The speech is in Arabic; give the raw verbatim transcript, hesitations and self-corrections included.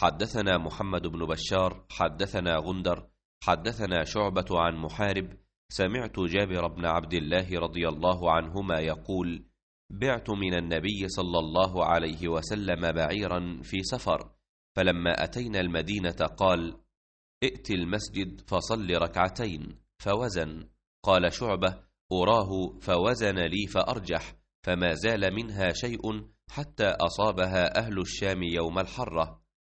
حدثنا محمد بن بشار حدثنا غندر حدثنا شعبة عن محارب سمعت جابر بن عبد الله رضي الله عنهما يقول: بعت من النبي صلى الله عليه وسلم بعيرا في سفر، فلما أتينا المدينة قال: ائت المسجد فصل ركعتين، فوزن. قال شعبة: أراه فوزن لي فأرجح، فما زال منها شيء حتى أصابها أهل الشام يوم الحرة.